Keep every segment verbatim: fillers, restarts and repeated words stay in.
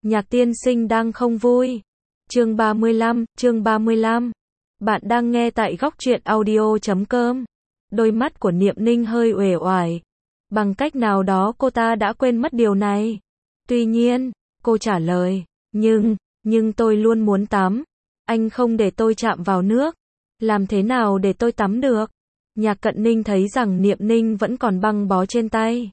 Nhạc tiên sinh đang không vui. Chương ba mươi lăm, chương ba mươi lăm. Bạn đang nghe tại góc truyện audio chấm com. Đôi mắt của Niệm Ninh hơi uể oải. Bằng cách nào đó cô ta đã quên mất điều này. Tuy nhiên, cô trả lời, nhưng, nhưng tôi luôn muốn tắm. Anh không để tôi chạm vào nước. Làm thế nào để tôi tắm được? Nhạc Cận Ninh thấy rằng Niệm Ninh vẫn còn băng bó trên tay.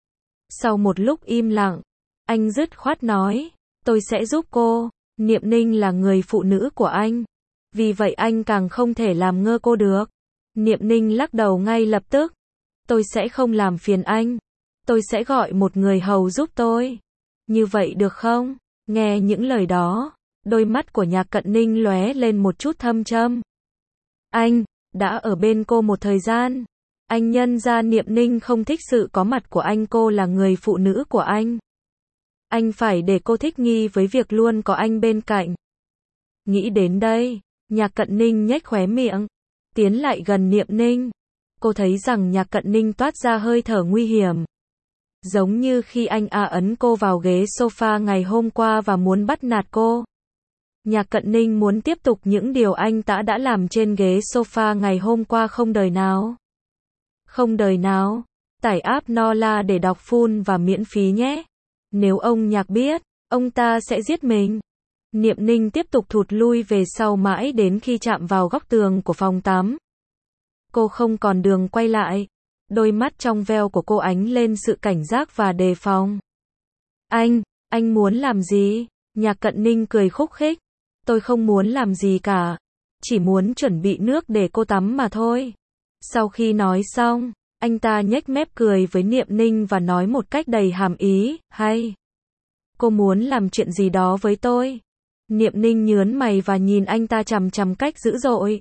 Sau một lúc im lặng, anh dứt khoát nói, tôi sẽ giúp cô. Niệm Ninh là người phụ nữ của anh. Vì vậy anh càng không thể làm ngơ cô được. Niệm Ninh lắc đầu ngay lập tức. Tôi sẽ không làm phiền anh. Tôi sẽ gọi một người hầu giúp tôi. Như vậy được không? Nghe những lời đó, đôi mắt của Nhạc Cận Ninh lóe lên một chút thâm trầm. Anh đã ở bên cô một thời gian. Anh nhận ra Niệm Ninh không thích sự có mặt của anh, cô là người phụ nữ của anh. Anh phải để cô thích nghi với việc luôn có anh bên cạnh. Nghĩ đến đây, Nhạc Cận Ninh nhếch khóe miệng, tiến lại gần Niệm Ninh. Cô thấy rằng Nhạc Cận Ninh toát ra hơi thở nguy hiểm. Giống như khi anh a ấn cô vào ghế sofa ngày hôm qua và muốn bắt nạt cô. Nhạc Cận Ninh muốn tiếp tục những điều anh ta đã làm trên ghế sofa ngày hôm qua không đời nào. Không đời nào. Tải app Nola để đọc full và miễn phí nhé. Nếu ông Nhạc biết, ông ta sẽ giết mình. Niệm Ninh tiếp tục thụt lui về sau mãi đến khi chạm vào góc tường của phòng tắm. Cô không còn đường quay lại. Đôi mắt trong veo của cô ánh lên sự cảnh giác và đề phòng. Anh, anh muốn làm gì? Nhạc Cận Ninh cười khúc khích. Tôi không muốn làm gì cả. Chỉ muốn chuẩn bị nước để cô tắm mà thôi. Sau khi nói xong, anh ta nhếch mép cười với Niệm Ninh và nói một cách đầy hàm ý, hay. Cô muốn làm chuyện gì đó với tôi? Niệm Ninh nhướng mày và nhìn anh ta chằm chằm cách dữ dội.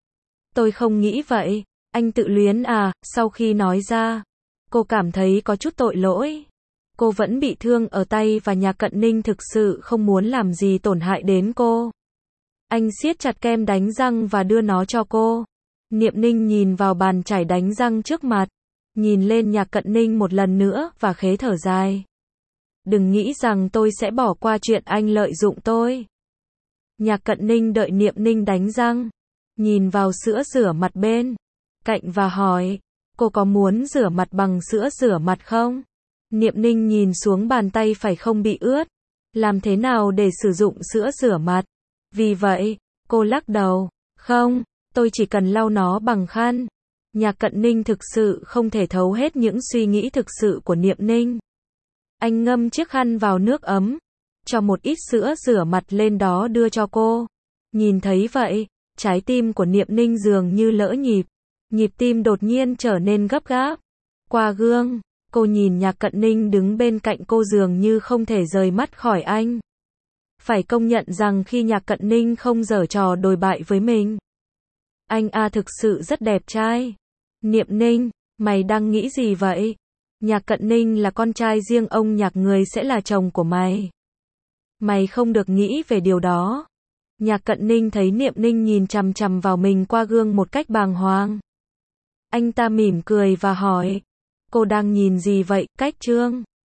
Tôi không nghĩ vậy. Anh tự luyến à? Sau khi nói ra, cô cảm thấy có chút tội lỗi. Cô vẫn bị thương ở tay và Nhạc Cận Ninh thực sự không muốn làm gì tổn hại đến cô. Anh siết chặt kem đánh răng và đưa nó cho cô. Niệm Ninh nhìn vào bàn chải đánh răng trước mặt, nhìn lên Nhạc Cận Ninh một lần nữa và khẽ thở dài. Đừng nghĩ rằng tôi sẽ bỏ qua chuyện anh lợi dụng tôi. Nhạc Cận Ninh đợi Niệm Ninh đánh răng, nhìn vào sữa rửa mặt bên cạnh và hỏi, cô có muốn rửa mặt bằng sữa rửa mặt không? Niệm Ninh nhìn xuống bàn tay phải không bị ướt. Làm thế nào để sử dụng sữa rửa mặt? Vì vậy, cô lắc đầu, không, tôi chỉ cần lau nó bằng khăn. Nhạc Cận Ninh thực sự không thể thấu hết những suy nghĩ thực sự của Niệm Ninh. Anh ngâm chiếc khăn vào nước ấm, cho một ít sữa rửa mặt lên đó đưa cho cô. Nhìn thấy vậy, trái tim của Niệm Ninh dường như lỡ nhịp. Nhịp tim đột nhiên trở nên gấp gáp. Qua gương, cô nhìn Nhạc Cận Ninh đứng bên cạnh cô dường như không thể rời mắt khỏi anh. Phải công nhận rằng khi Nhạc Cận Ninh không giở trò đồi bại với mình. Anh a thực sự rất đẹp trai. Niệm Ninh, mày đang nghĩ gì vậy? Nhạc Cận Ninh là con trai riêng ông Nhạc, người sẽ là chồng của mày. Mày không được nghĩ về điều đó. Nhạc Cận Ninh thấy Niệm Ninh nhìn chằm chằm vào mình qua gương một cách bàng hoàng. Anh ta mỉm cười và hỏi, cô đang nhìn gì vậy? Cách Trương?